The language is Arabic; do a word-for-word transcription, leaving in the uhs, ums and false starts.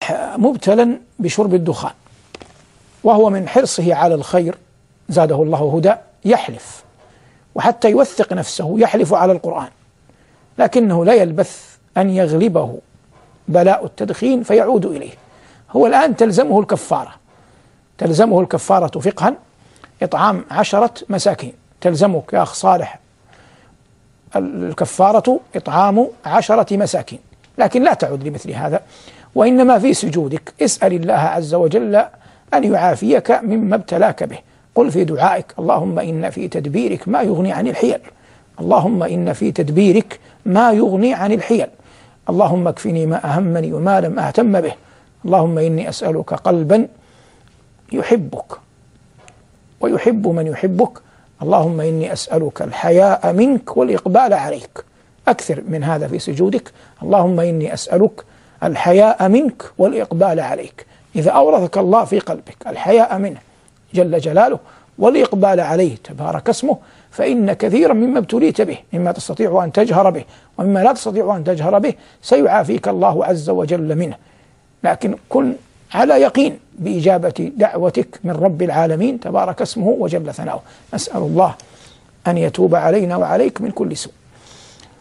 مبتلا بشرب الدخان وهو من حرصه على الخير زاده الله هدى يحلف، وحتى يوثق نفسه يحلف على القرآن، لكنه لا يلبث أن يغلبه بلاء التدخين فيعود إليه. هو الآن تلزمه الكفارة، تلزمه الكفارة فقها إطعام عشرة مساكين. تلزمك يا أخ صالح الكفارة إطعام عشرة مساكين، لكن لا تعد لمثل هذا، وإنما في سجودك اسأل الله عز وجل أن يعافيك مما ابتلاك به. قل في دعائك اللهم إن في تدبيرك ما يغني عن الحيل، اللهم إن في تدبيرك ما يغني عن الحيل، اللهم اكفني ما أهمني وما لم أهتم به، اللهم إني أسألك قلبا يحبك ويحب من يحبك، اللهم إني أسألك الحياء منك والإقبال عليك. أكثر من هذا في سجودك، اللهم إني أسألك الحياء منك والإقبال عليك. إذا أورثك الله في قلبك الحياء منه جل جلاله والإقبال عليه تبارك اسمه، فإن كثيرا مما ابتليت به مما تستطيع أن تجهر به ومما لا تستطيع أن تجهر به سيعافيك الله عز وجل منه. لكن كن على يقين بإجابة دعوتك من رب العالمين تبارك اسمه وجل ثناؤه. نسأل الله أن يتوب علينا وعليك من كل سوء.